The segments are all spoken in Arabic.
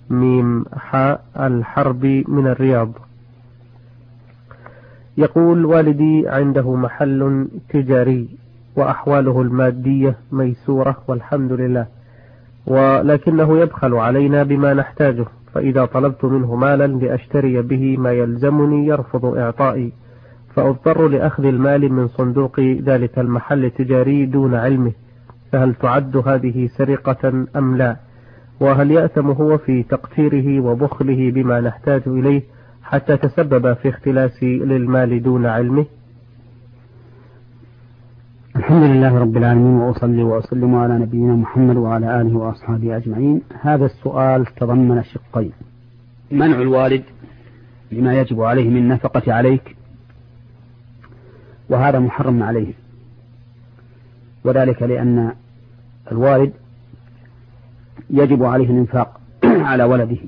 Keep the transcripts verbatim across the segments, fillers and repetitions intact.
ميم حاء الحرب من الرياض. يقول: والدي عنده محل تجاري وأحواله المادية ميسورة والحمد لله، ولكنه يبخل علينا بما نحتاجه، فإذا طلبت منه مالا لأشتري به ما يلزمني يرفض إعطائي، فأضطر لأخذ المال من صندوق ذلك المحل التجاري دون علمه، فهل تعد هذه سرقة أم لا؟ وهل يأثم هو في تقتيره وبخله بما نحتاج إليه حتى تسبب في اختلاسي للمال دون علمه؟ الحمد لله رب العالمين، وأصلي وأسلم على نبينا محمد وعلى آله وأصحابه أجمعين. هذا السؤال تضمن شقين: منع الوالد لما يجب عليه من نفقة عليك، وهذا محرم عليه، وذلك لأن الوالد يجب عليه الإنفاق على ولده،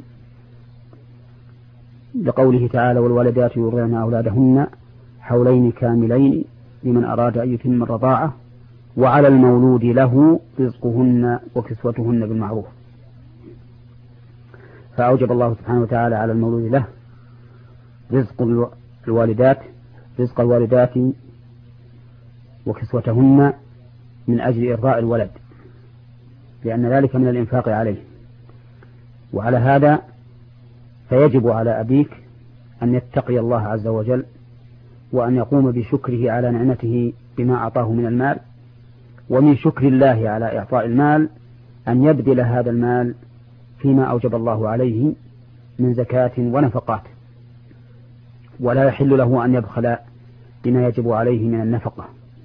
لقوله تعالى: والوالدات يرضعن أولادهن حولين كاملين لمن أراد أن يتم الرضاعة، وعلى المولود له رزقهن وكسوتهن بالمعروف. فأوجب الله سبحانه وتعالى على المولود له رزق الوالدات رزق الوالدات وكسوتهن من أجل إرضاء الولد، لأن ذلك من الإنفاق عليه. وعلى هذا فيجب على أبيك أن يتقي الله عز وجل، وأن يقوم بشكره على نعمته بما أعطاه من المال، ومن شكر الله على إعطاء المال أن يبذل هذا المال فيما أوجب الله عليه من زكاة ونفقات، ولا يحل له أن يبخل بما يجب عليه من النفقة.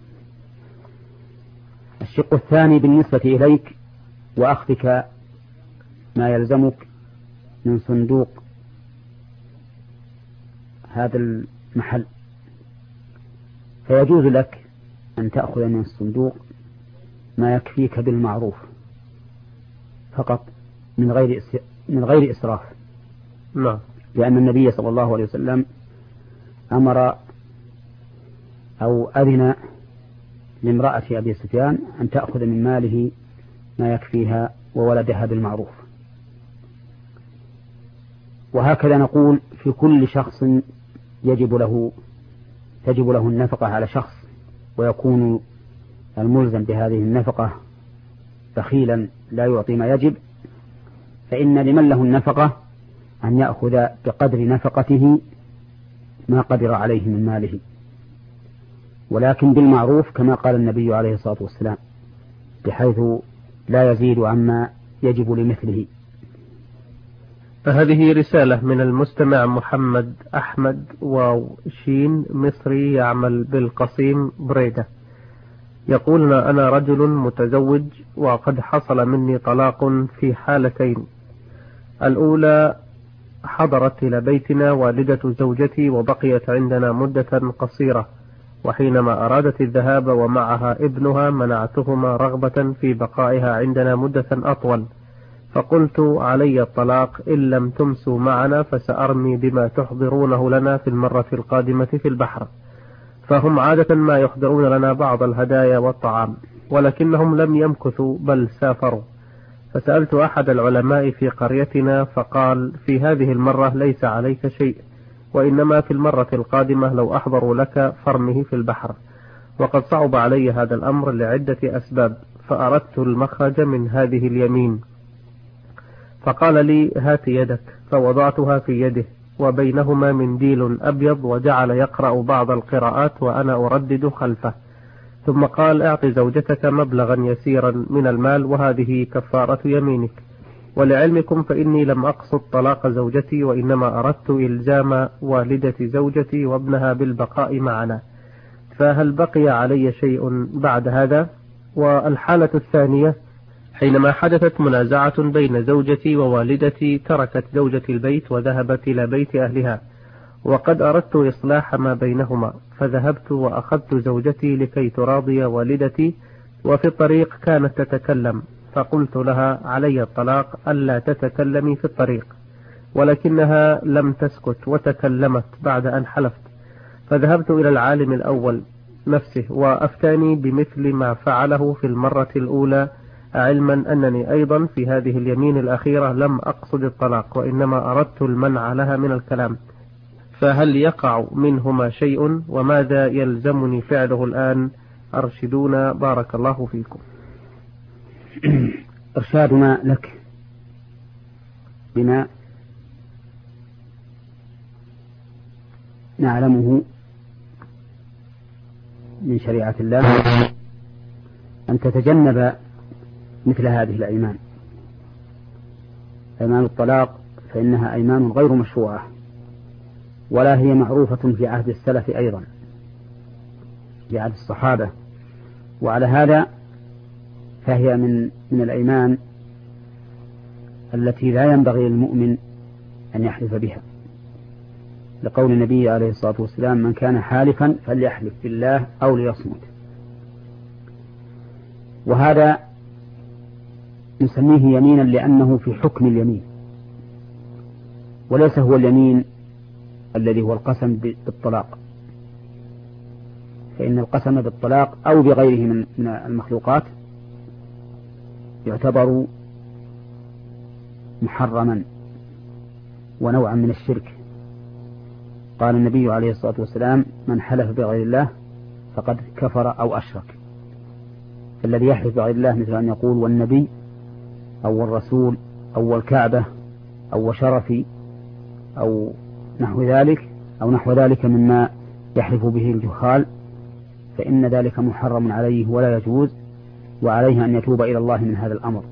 الشق الثاني بالنسبة إليك وأخذك ما يلزمك من صندوق هذا المحل، فيجوز لك أن تأخذ من الصندوق ما يكفيك بالمعروف فقط، من غير من غير إسراف. نعم. لأن النبي صلى الله عليه وسلم أمر أو أذن لامرأة أبي سفيان أن تأخذ من ماله ما يكفيها وولدها بالمعروف. وهكذا نقول في كل شخص يجب له تجب له النفقة على شخص، ويكون الملزم بهذه النفقة بخيلا لا يعطي ما يجب، فإن لمن له النفقة أن يأخذ بقدر نفقته ما قدر عليه من ماله، ولكن بالمعروف كما قال النبي عليه الصلاة والسلام، بحيث لا يزيد عما يجب لمثله. فهذه رسالة من المستمع محمد أحمد وشين مصري يعمل بالقصيم بريدة، يقول: أنا رجل متزوج وقد حصل مني طلاق في حالتين. الأولى: حضرت إلى بيتنا والدة زوجتي وبقيت عندنا مدة قصيرة، وحينما أرادت الذهاب ومعها ابنها منعتهما رغبة في بقائها عندنا مدة أطول، فقلت: علي الطلاق إن لم تمسوا معنا، فسأرمي بما تحضرونه لنا في المرة القادمة في البحر. فهم عادة ما يحضرون لنا بعض الهدايا والطعام، ولكنهم لم يمكثوا بل سافروا. فسألت أحد العلماء في قريتنا فقال: في هذه المرة ليس عليك شيء، وإنما في المرة القادمة لو أحضروا لك فرمه في البحر. وقد صعب علي هذا الأمر لعدة أسباب، فأردت المخرج من هذه اليمين. فقال لي: هات يدك، فوضعتها في يده وبينهما منديل أبيض، وجعل يقرأ بعض القراءات وأنا أردد خلفه، ثم قال: اعط زوجتك مبلغا يسيرا من المال وهذه كفارة يمينك. ولعلمكم فإني لم أقصد طلاق زوجتي، وإنما أردت إلزام والدة زوجتي وابنها بالبقاء معنا، فهل بقي علي شيء بعد هذا؟ والحالة الثانية: حينما حدثت منازعة بين زوجتي ووالدتي تركت زوجتي البيت وذهبت إلى بيت أهلها، وقد أردت إصلاح ما بينهما، فذهبت وأخذت زوجتي لكي تراضي والدتي، وفي الطريق كانت تتكلم، فقلت لها: علي الطلاق ألا تتكلمي في الطريق، ولكنها لم تسكت وتكلمت بعد أن حلفت. فذهبت إلى العالم الأول نفسه وأفتاني بمثل ما فعله في المرة الأولى علما أنني أيضا في هذه اليمين الأخيرة لم أقصد الطلاق وإنما أردت المنع لها من الكلام، فهل يقع منهما شيء وماذا يلزمني فعله الآن؟ أرشدونا بارك الله فيكم. إرشادنا لك بما نعلمه من شريعة الله أن تتجنب مثل هذه الأيمان. أيمان الطلاق فإنها أيمان غير مشروعة، ولا هي معروفة في عهد السلف أيضا في عهد الصحابة، وعلى هذا فهي من من الأيمان التي لا ينبغي للمؤمن أن يحلف بها، لقول النبي عليه الصلاة والسلام: من كان حالفا فليحلف بالله أو ليصمت. وهذا نسميه يمينا لأنه في حكم اليمين، وليس هو اليمين الذي هو القسم بالطلاق، فإن القسم بالطلاق أو بغيره من المخلوقات يعتبر محرما ونوعا من الشرك. قال النبي عليه الصلاة والسلام: من حلف بغير الله فقد كفر أو أشرك. الذي يحلف بغير الله مثل أن يقول والنبي أو الرسول أو الكعبة أو شرفي أو نحو ذلك أو نحو ذلك مما يحلف به الجهال، فإن ذلك محرم عليه ولا يجوز، وعليه أن يتوب إلى الله من هذا الأمر.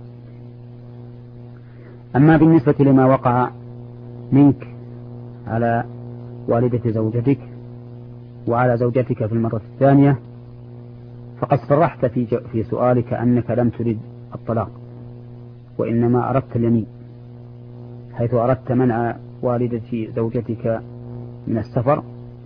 أما بالنسبة لما وقع منك على والدة زوجتك وعلى زوجتك في المرة الثانية، فقد صرحت في في سؤالك أنك لم ترد الطلاق، وإنما أردت اليمين، حيث أردت منع والدة زوجتك من السفر،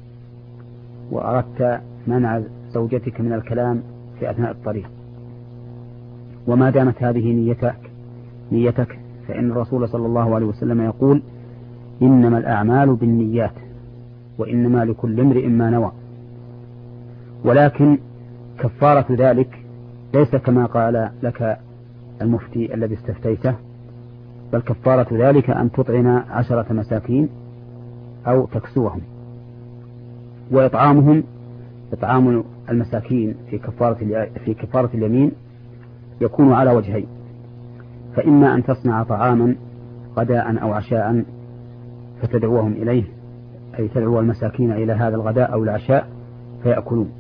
وأردت منع زوجتك من الكلام في أثناء الطريق. وما دامت هذه نيتك نيتك فإن الرسول صلى الله عليه وسلم يقول: إنما الأعمال بالنيات وإنما لكل امرئ ما نوى. ولكن كفارة ذلك ليس كما قال لك المفتي الذي استفتيته، بل كفارة ذلك أن تطعم عشرة مساكين أو تكسوهم. وإطعامهم إطعام المساكين في كفارة في كفارة اليمين يكون على وجهين: فإما أن تصنع طعاما غداء أو عشاء فتدعوهم إليه، أي تدعو المساكين إلى هذا الغداء أو العشاء فيأكلون،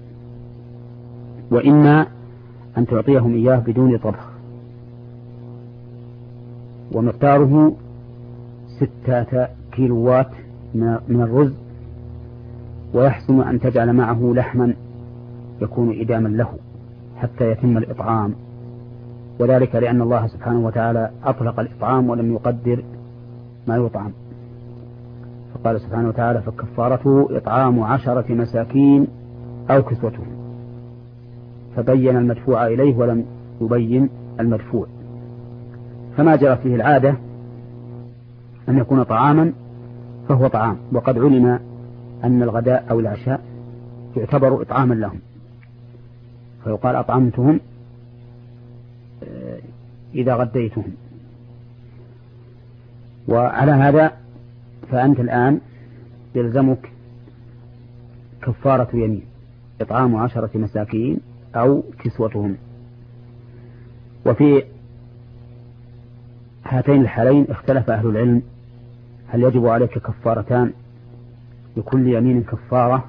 وإما أن تعطيهم إياه بدون طبخ، ومقداره ستة كيلوات من الرز، ويحسن أن تجعل معه لحما يكون إداما له حتى يتم الإطعام، وذلك لأن الله سبحانه وتعالى أطلق الإطعام ولم يقدر ما يطعم، فقال سبحانه وتعالى: فكفارته إطعام عشرة مساكين أو كسوتهم، فبين المدفوع إليه ولم يبين المدفوع. فما جرت به العادة أن يكون طعاما فهو طعام، وقد علم أن الغداء أو العشاء يعتبر إطعاما لهم، فيقال أطعمتهم إذا غديتهم. وعلى هذا فأنت الآن يلزمك كفارة يمين: إطعام عشرة مساكين أو كسوتهم. وفي هاتين الحالين اختلف أهل العلم: هل يجب عليك كفارتان لكل يمين كفارة،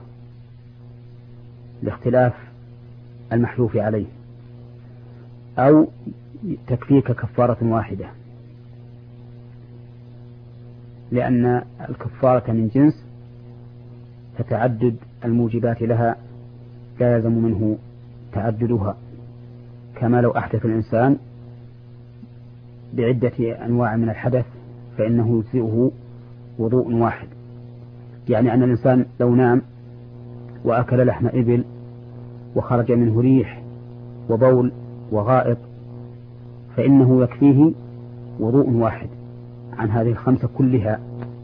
لاختلاف المحلوف عليه، أو تكفيك كفارة واحدة، لأن الكفارة من جنس فتعدد الموجبات لها لا يلزم منه تعددها، كما لو أحدث الإنسان بعدة أنواع من الحدث فإنه يجزئه وضوء واحد. يعني أن الإنسان لو نام وأكل لحم إبل وخرج منه ريح وبول وغائط فإنه يكفيه وضوء واحد عن هذه الخمسة كلها،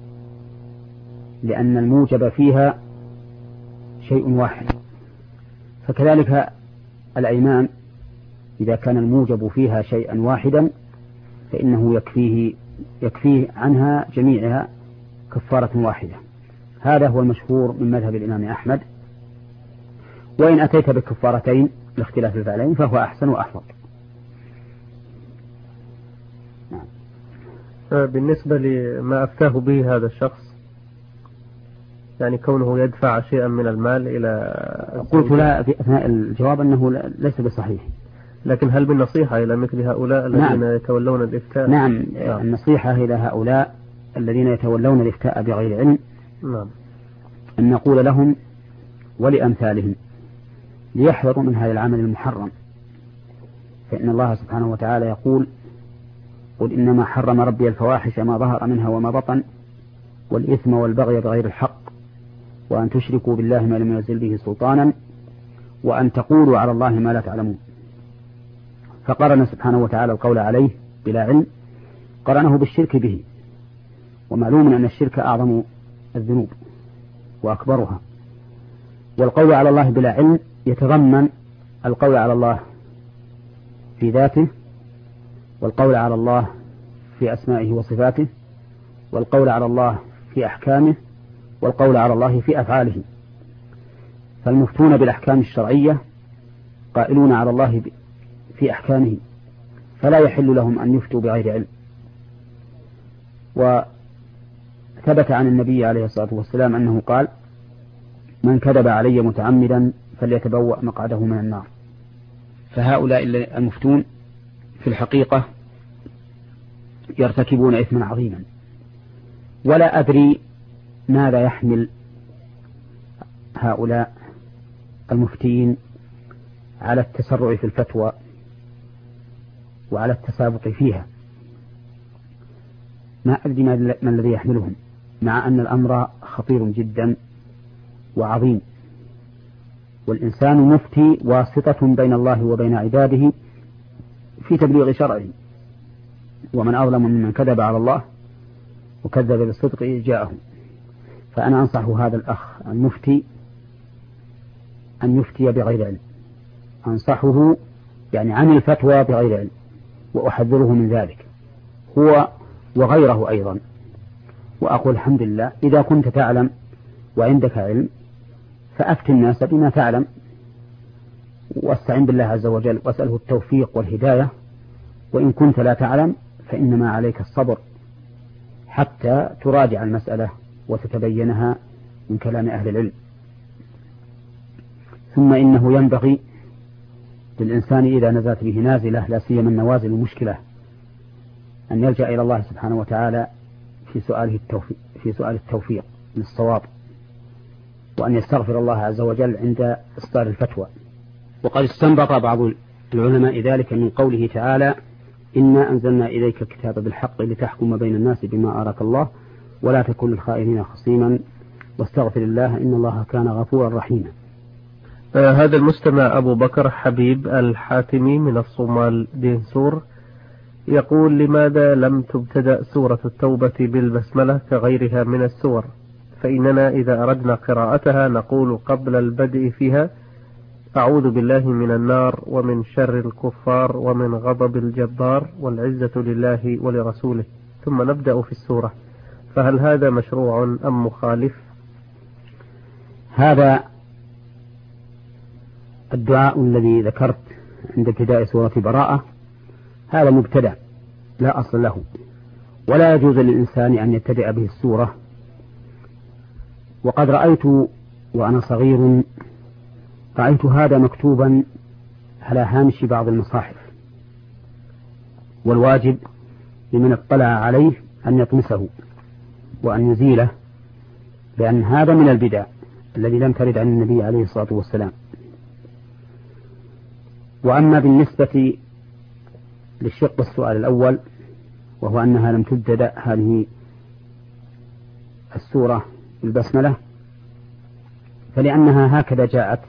لأن الموجب فيها شيء واحد. فكذلك الأيمان إذا كان الموجب فيها شيئا واحدا فإنه يكفيه يكفيه عنها جميعها كفارة واحدة. هذا هو المشهور من مذهب الإمام أحمد، وإن أتيت بكفارتين لاختلاف الفعلين فهو أحسن وأحفظ. بالنسبة لما أفتاه به هذا الشخص، يعني كونه يدفع شيئا من المال إلى، قلت لا في أثناء الجواب أنه ليس بصحيح، لكن هل بالنصيحة إلى مثل هؤلاء الذين نعم. يتولون الإفتاء؟ نعم. نعم النصيحة إلى هؤلاء الذين يتولون الإفتاء بغير علم، نعم. أن نقول لهم ولأمثالهم ليحذروا من هذا العمل المحرم، فإن الله سبحانه وتعالى يقول: قل إنما حرم ربي الفواحش ما ظهر منها وما بطن والإثم والبغي بغير الحق وأن تشركوا بالله ما لم ينزل به سلطانا وأن تقولوا على الله ما لا تعلمون. فقرن سبحانه وتعالى القول عليه بلا علم قرنه بالشرك به، ومعلوم أن الشرك أعظم الذنوب وأكبرها، والقول على الله بلا علم يتضمن القول على الله في ذاته، والقول على الله في أسمائه وصفاته، والقول على الله في أحكامه، والقول على الله في أفعاله. فالمفتون بالأحكام الشرعية قائلون على الله في أحكامه، فلا يحل لهم أن يفتوا بغير علم. وثبت عن النبي عليه الصلاة والسلام أنه قال: من كذب علي متعمدا فليتبوأ مقعده من النار. فهؤلاء المفتون في الحقيقة يرتكبون إثما عظيما، ولا أدري ماذا يحمل هؤلاء المفتين على التسرع في الفتوى وعلى التسابق فيها. ما أدري ما الذي يحملهم، مع أن الأمر خطير جدا وعظيم، والإنسان مفتي واسطة بين الله وبين عباده في تبليغ شرعه، ومن أظلم ممن كذب على الله وكذب بالصدق إذ جاءه. فأنا أنصح هذا الأخ المفتي أن يفتي بغير علم، أنصحه يعني عن الفتوى بغير علم، وأحذره من ذلك هو وغيره أيضا. وأقول الحمد لله إذا كنت تعلم وعندك علم فأفتي الناس بما تعلم، واستعن بالله عز وجل واسأله التوفيق والهداية. وإن كنت لا تعلم فإنما عليك الصبر حتى تراجع المسألة وتتبينها من كلام أهل العلم. ثم إنه ينبغي للإنسان إذا نزلت به نازلة، لا سيما النوازل المشكلة، أن يلجأ إلى الله سبحانه وتعالى في سؤاله التوفيق في سؤال التوفيق من الصواب، وأن يستغفر الله عز وجل عند إصدار الفتوى. وقد استنبط بعض العلماء ذلك من قوله تعالى: إنا أنزلنا إليك الكتاب بالحق لتحكم بين الناس بما أراك الله ولا تكن للخائنين خصيما واستغفر الله إن الله كان غفورا رحيما. آه هذا المستمع أبو بكر حبيب الحاتمي من الصومال دينسور يقول: لماذا لم تبتدأ سورة التوبة بالبسملة كغيرها من السور؟ فإننا إذا أردنا قراءتها نقول قبل البدء فيها: أعوذ بالله من النار ومن شر الكفار ومن غضب الجبار والعزة لله ولرسوله، ثم نبدأ في السورة، فهل هذا مشروع أم مخالف؟ هذا الدعاء الذي ذكرت عند ابتداء سورة براءة هذا مبتدع لا أصل له، ولا يجوز للإنسان أن يبتدأ به السورة. وقد رأيت وأنا صغير رأيت هذا مكتوبا على هامش بعض المصاحف، والواجب لمن اطلع عليه أن يطمسه وأن يزيله، لأن هذا من البدع الذي لم ترد عن النبي عليه الصلاة والسلام. وأما بالنسبة للشق السؤال الأول، وهو أنها لم تبتدأ هذه السورة بالبسملة، فلأنها هكذا جاءت،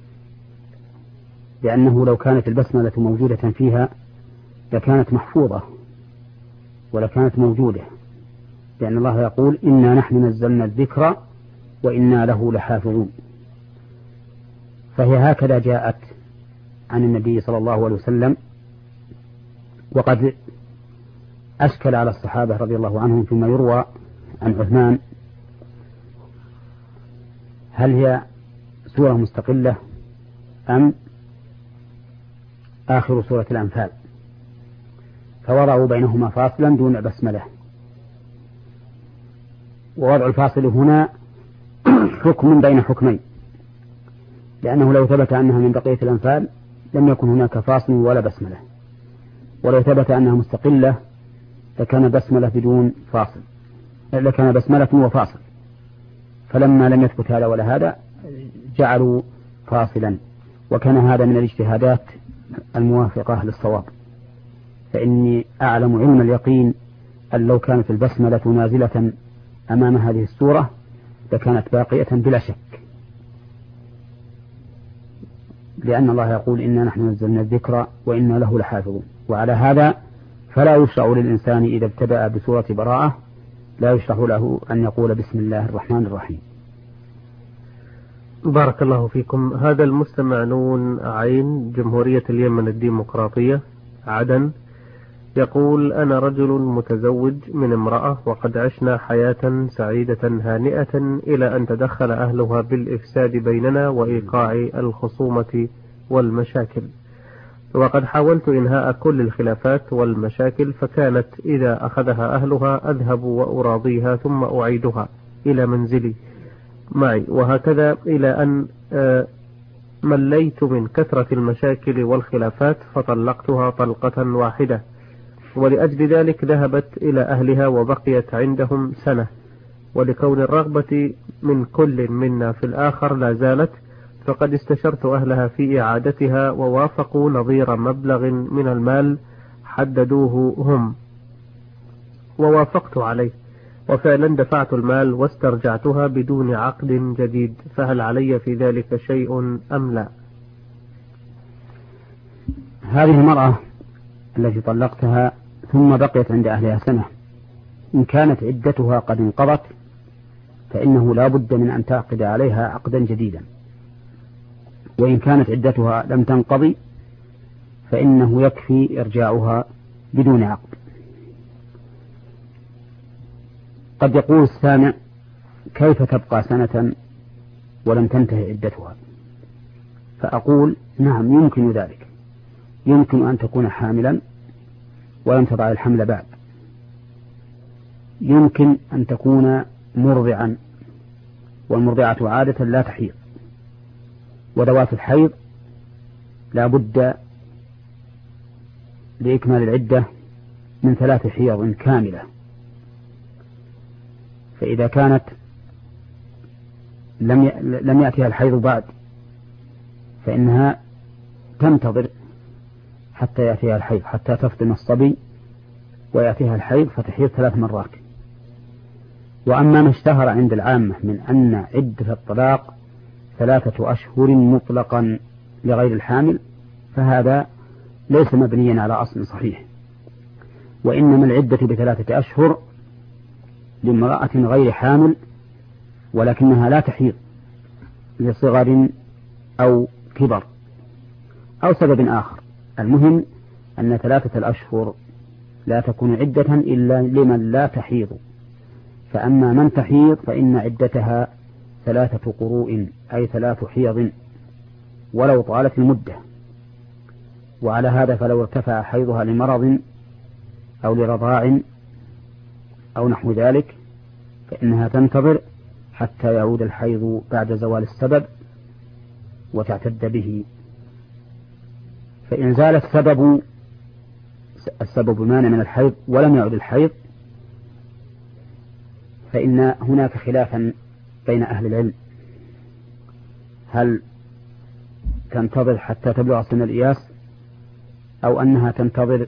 لأنه لو كانت البسملة موجودة فيها لكانت محفوظة ولكانت موجودة، لأن الله يقول: إنا نحن نزلنا الذكر وإنا له لحافظون. فهي هكذا جاءت عن النبي صلى الله عليه وسلم، وقد أشكل على الصحابة رضي الله عنهم فيما يروى عن عثمان هل هي سورة مستقلة أم آخر سورة الأنفال، فوضعوا بينهما فاصلا دون بسملة. ووضع الفاصل هنا حكم بين حكمين، لأنه لو ثبت أنها من بقية الأنفال لم يكن هناك فاصل ولا بسملة، ولو ثبت أنها مستقلة لكان بسملة بدون فاصل، لكان بسملة وفاصل، فلما لم يثبت هذا ولا هذا جعلوا فاصلا، وكان هذا من الاجتهادات الموافقة للصواب. فإني أعلم علم اليقين أن لو كانت البسملة نازلة أمام هذه السورة لكانت باقية بلا شك، لأن الله يقول إنا نحن نزلنا الذكر وإنا له لحافظون. وعلى هذا فلا يشرع للإنسان إذا ابتدأ بسورة براءة لا يشرع له أن يقول بسم الله الرحمن الرحيم. بارك الله فيكم. هذا المستمع نون عين جمهورية اليمن الديمقراطية عدن يقول: أنا رجل متزوج من امرأة وقد عشنا حياة سعيدة هانئة إلى أن تدخل أهلها بالإفساد بيننا وإيقاع الخصومة والمشاكل، وقد حاولت إنهاء كل الخلافات والمشاكل، فكانت إذا أخذها أهلها أذهب وأراضيها ثم أعيدها إلى منزلي معي، وهكذا إلى أن مليت من كثرة المشاكل والخلافات فطلقتها طلقة واحدة، ولأجل ذلك ذهبت إلى أهلها وبقيت عندهم سنة، ولكون الرغبة من كل منا في الآخر لا زالت، فقد استشرت أهلها في إعادتها ووافقوا نظير مبلغ من المال حددوه هم، ووافقت عليه، وفعلا دفعت المال واسترجعتها بدون عقد جديد، فهل علي في ذلك شيء أم لا؟ هذه المرأة التي طلقتها ثم بقيت عند أهلها سنة، إن كانت عدتها قد انقضت فإنه لا بد من أن تعقد عليها عقدا جديدا، وإن كانت عدتها لم تنقضي فإنه يكفي إرجاعها بدون عقد. قد يقول السامع: كيف تبقى سنة ولم تنتهي عدتها؟ فأقول: نعم يمكن ذلك، يمكن أن تكون حاملا ولم تضع الحمل بعد، يمكن أن تكون مرضعا، والمرضعة عادة لا تحيض، وذوات الحيض لا بد لإكمال العدة من ثلاث حيض كاملة، فإذا كانت لم لم يأتيها الحيض بعد فإنها تنتظر حتى يأتيها الحيض، حتى تفطم الصبي ويأتيها الحيض فتحيض ثلاث مرات. وأما ما اشتهر عند العامة من أن عدة الطلاق ثلاثة أشهر مطلقا لغير الحامل فهذا ليس مبنيا على أصل صحيح، وإنما العدة بثلاثة أشهر لامرأة غير حامل ولكنها لا تحيض لصغر أو كبر أو سبب آخر. المهم أن ثلاثة الأشهر لا تكون عدة إلا لمن لا تحيض، فأما من تحيض فإن عدتها ثلاثة قروء أي ثلاث حيض ولو طالت المدة. وعلى هذا فلو ارتفع حيضها لمرض أو لرضاع أو نحو ذلك فإنها تنتظر حتى يعود الحيض بعد زوال السبب وتعتد به. فإن زال السبب السبب مانع من الحيض ولم يعد الحيض فإن هناك خلافا بين أهل العلم، هل تنتظر حتى تبلغ سن الإياس أو أنها تنتظر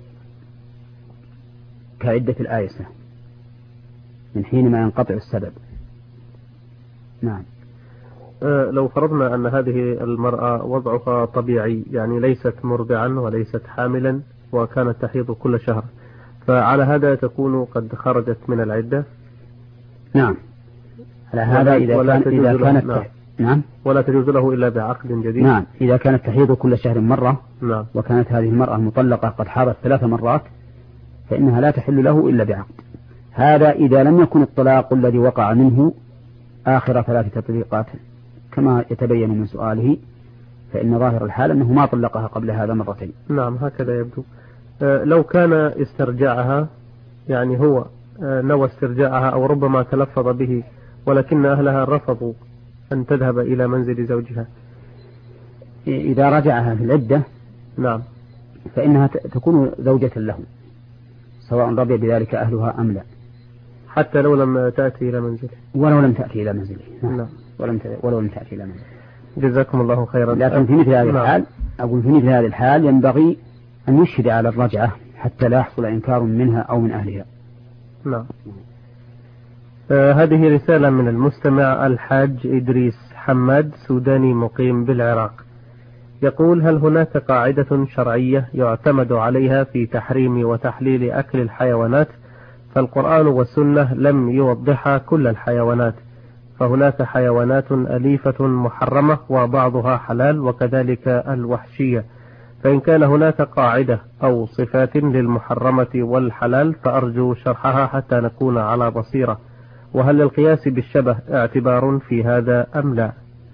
كعدة الآيسة من حين ما ينقطع السبب. نعم. أه لو فرضنا أن هذه المرأة وضعها طبيعي، يعني ليست مرضعا وليست حاملا وكانت تحيض كل شهر، فعلى هذا تكون قد خرجت من العدة؟ نعم، على هذا إذا, كان إذا كانت نعم. نعم. ولا تجوز له إلا بعقد جديد. نعم، إذا كانت تحيض كل شهر مرة. نعم. وكانت هذه المرأة المطلقة قد حاضت ثلاث مرات فإنها لا تحل له إلا بعقد. هذا إذا لم يكن الطلاق الذي وقع منه آخر ثلاث تطليقات كما يتبين من سؤاله، فإن ظاهر الحال أنه ما طلقها قبل هذا مرتين. نعم هكذا يبدو. آه لو كان استرجاعها، يعني هو آه نوى استرجاعها أو ربما تلفظ به ولكن أهلها رفضوا أن تذهب إلى منزل زوجها، إذا رجعها في العدة نعم فإنها تكون زوجة له سواء رضي بذلك أهلها أم لا، حتى لو لم تأتي إلى منزله. ولو لم تأتي إلى منزله. نعم. نعم. ولم ولو لم تأتي إلى منزله. جزاكم الله خيرا. لكن في مثل هذه نعم. الحال أقول في مثل هذه الحال ينبغي أن يشهد على الرجعة حتى لا يحصل إنكار منها أو من أهلها. نعم. آه هذه رسالة من المستمع الحاج إدريس حماد سوداني مقيم بالعراق، يقول: هل هناك قاعدة شرعية يعتمد عليها في تحريم وتحليل أكل الحيوانات؟ فالقرآن والسنة لم يوضحا كل الحيوانات، فهناك حيوانات أليفة محرمة وبعضها حلال وكذلك الوحشية، فإن كان هناك قاعدة أو صفات للمحرمة والحلال فأرجو شرحها حتى نكون على بصيرة، وهل للقياس بالشبه اعتبار في هذا أم لا؟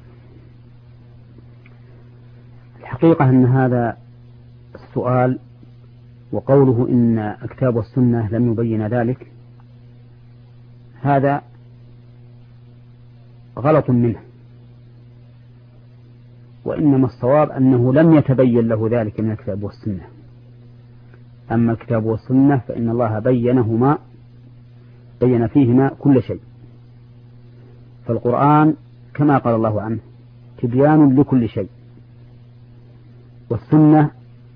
الحقيقة أن هذا السؤال وقوله إن الكتاب والسنة لم يبين ذلك هذا غلط منه، وإنما الصواب أنه لم يتبين له ذلك من الكتاب والسنة. أما الكتاب والسنة فإن الله بينهما بين فيهما كل شيء، فالقرآن كما قال الله عنه تبيان لكل شيء، والسنة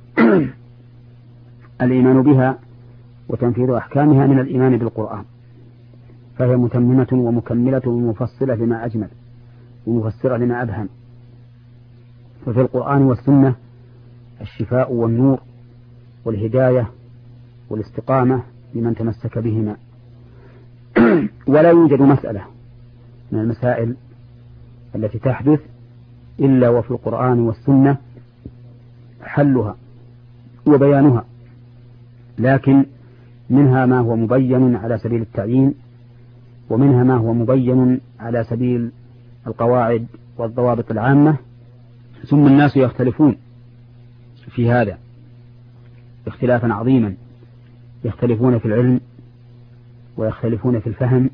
الإيمان بها وتنفيذ أحكامها من الإيمان بالقرآن، فهي متممة ومكملة ومفصلة لما أجمل ومفسرة لما أبهم. ففي القرآن والسنة الشفاء والنور والهداية والاستقامة لمن تمسك بهما. ولا يوجد مسألة من المسائل التي تحدث إلا وفي القرآن والسنة حلها وبيانها، لكن منها ما هو مبين على سبيل التعيين، ومنها ما هو مبين على سبيل القواعد والضوابط العامة، ثم الناس يختلفون في هذا اختلافا عظيما، يختلفون في العلم ويختلفون في الفهم،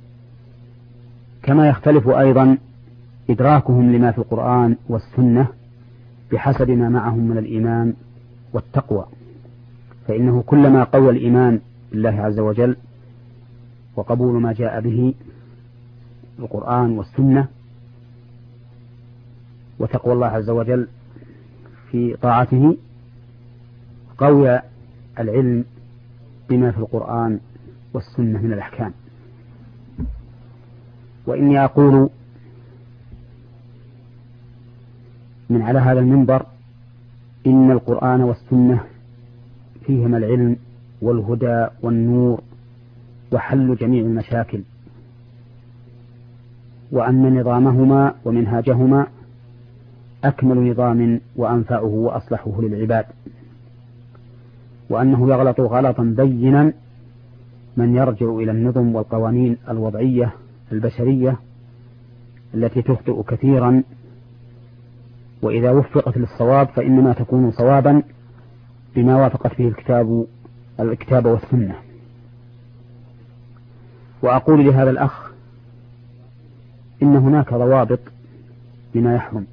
كما يختلف أيضا إدراكهم لما في القرآن والسنة بحسب ما معهم من الإيمان والتقوى. فإنه كلما قوى الإيمان بالله عز وجل وقبول ما جاء به القرآن والسنة وتقوى الله عز وجل في طاعته، قوي العلم بما في القرآن والسنة من الأحكام. وإني أقول من على هذا المنبر إن القرآن والسنة فيهما العلم والهدى والنور وحل جميع المشاكل، وأن نظامهما ومنهاجهما أكمل نظام وأنفعه وأصلحه للعباد، وأنه يغلط غلطا بينا من يرجع إلى النظم والقوانين الوضعية البشرية التي تخطئ كثيرا، وإذا وفقت للصواب فإنما تكون صوابا بما وافقت به الكتاب الكتاب والسنة. وأقول لهذا الأخ إن هناك ضوابط لما يحرم،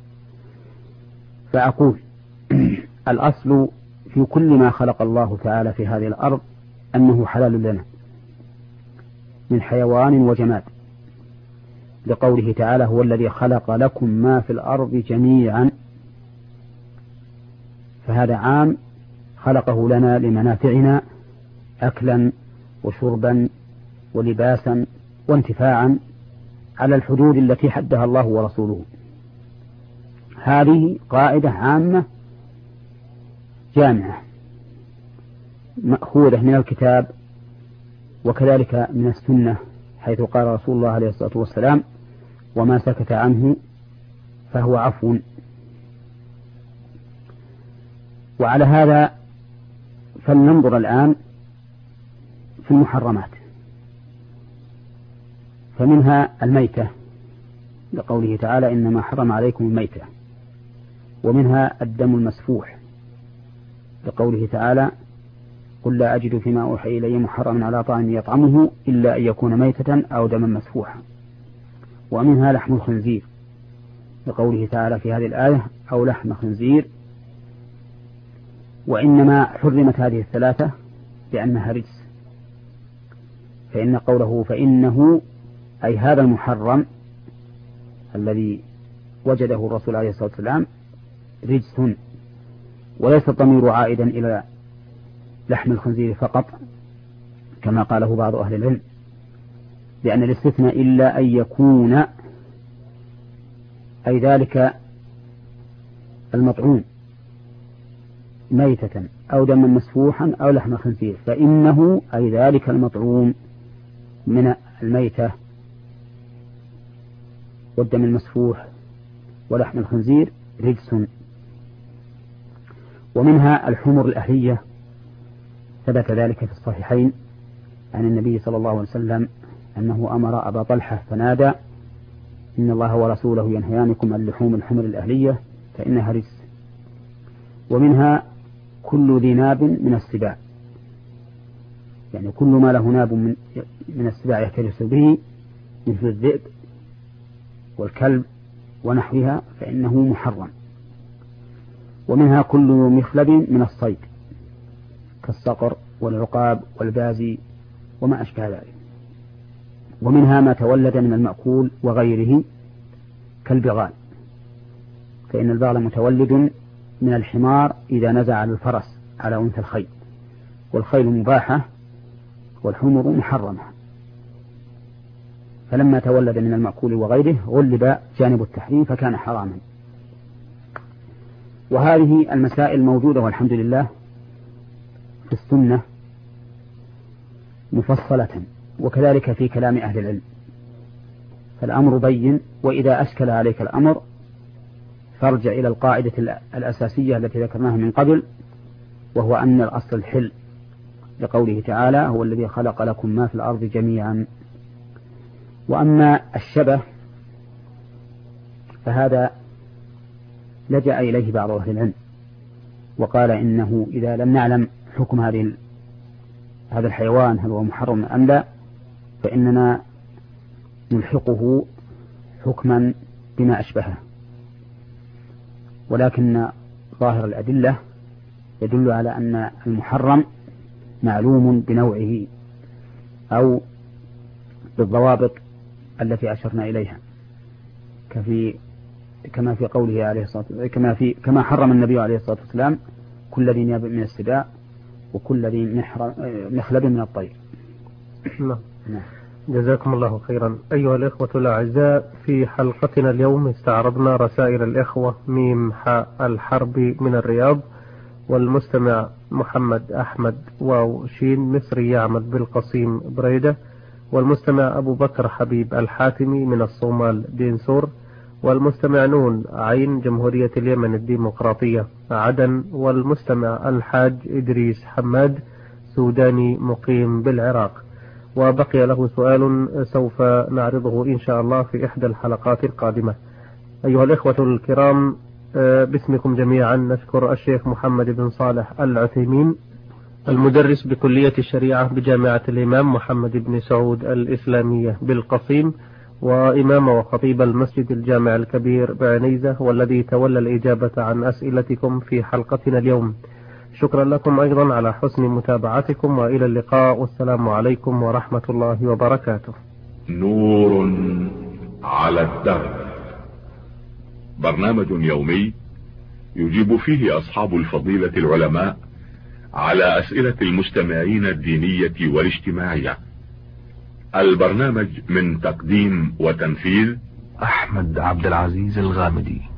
فأقول الأصل في كل ما خلق الله تعالى في هذه الأرض أنه حلال لنا من حيوان وجماد، لقوله تعالى هو الذي خلق لكم ما في الأرض جميعا، فهذا عام خلقه لنا لمنافعنا أكلا وشربا ولباسا وانتفاعا على الحدود التي حدها الله ورسوله. هذه قاعدة عامة جامعة مأخوذة من الكتاب وكذلك من السنة، حيث قال رسول الله عليه الصلاة والسلام وما سكت عنه فهو عفو. وعلى هذا فلننظر الآن في المحرمات، فمنها الميتة لقوله تعالى إنما حرم عليكم الميتة، ومنها الدم المسفوح لقوله تعالى قل لا أجد فيما أوحي إلي محرما على طاعم يطعمه إلا أن يكون ميتة أو دما مسفوحا، ومنها لحم الخنزير لقوله تعالى في هذه الآية أو لحم خنزير. وإنما حرمت هذه الثلاثة لأنها رجس، فإن قوله فإنه أي هذا المحرم الذي وجده الرسول عليه الصلاة والسلام رجس، وليس الضمير عائدا إلى لحم الخنزير فقط كما قاله بعض أهل العلم، لأن الاستثناء إلا أن يكون أي ذلك المطعوم ميتة أو دما مسفوحا أو لحم خنزير، فإنه أي ذلك المطعوم من الميتة والدم المسفوح ولحم الخنزير رجس. ومنها الحمر الأهلية، ثبت ذلك في الصحيحين عن النبي صلى الله عليه وسلم أنه أمر أبا طلحة فنادى إن الله ورسوله ينهيانكم عن لحوم الحمر الأهلية فإنها رجس. ومنها كل ذي ناب من السباع، يعني كل ما له ناب من, من السباع يفترس به مثل الذئب والكلب ونحوها فإنه محرم. ومنها كل مخلب من الصيد كالصقر والعقاب والبازي وما أشبه ذلك. ومنها ما تولد من المأكول وغيره كالبغال، فإن البغل متولد من الحمار إذا نزع على الفرس على أنثى الخيل، والخيل مباحة والحمر محرمة، فلما تولد من المأكول وغيره غلب جانب التحريم فكان حراما. وهذه المسائل موجودة والحمد لله في السنة مفصلة، وكذلك في كلام أهل العلم، فالأمر بين. وإذا أشكل عليك الأمر فارجع إلى القاعدة الأساسية التي ذكرناها من قبل، وهو أن الأصل الحل لقوله تعالى هو الذي خلق لكم ما في الأرض جميعا. وأما الشبه فهذا لجأ إليه بعض أهل العلم وقال إنه إذا لم نعلم حكم هذه هذا الحيوان هل هو محرم أم لا فإننا نلحقه حكما بما أشبهه، ولكن ظاهر الأدلة يدل على أن المحرم معلوم بنوعه أو بالضوابط التي أشرنا إليها، كفي كما في قوله عليه الصلاة والسلام كما في كما حرم النبي عليه الصلاة والسلام كل ذي ناب من السباع وكل ذي مخلب من الطير. نعم. جزاكم الله خيرا. أيها الإخوة الأعزاء، في حلقتنا اليوم استعرضنا رسائل الإخوة ميم حاء الحرب من الرياض، والمستمع محمد أحمد واو شين مصري يعمل بالقصيم بريدة، والمستمع أبو بكر حبيب الحاتمي من الصومال دينسور، والمستمع نون عين جمهورية اليمن الديمقراطية عدن، والمستمع الحاج إدريس حماد سوداني مقيم بالعراق. وبقي له سؤال سوف نعرضه إن شاء الله في إحدى الحلقات القادمة. أيها الإخوة الكرام، باسمكم جميعا نشكر الشيخ محمد بن صالح العثيمين المدرس بكلية الشريعة بجامعة الإمام محمد بن سعود الإسلامية بالقصيم، وإمام وخطيب المسجد الجامع الكبير بعنيزة، والذي تولى الإجابة عن أسئلتكم في حلقتنا اليوم. شكرا لكم أيضا على حسن متابعتكم، وإلى اللقاء، والسلام عليكم ورحمة الله وبركاته. نور على الدرب، برنامج يومي يجيب فيه أصحاب الفضيلة العلماء على أسئلة المستمعين الدينية والاجتماعية. البرنامج من تقديم وتنفيذ أحمد عبد العزيز الغامدي.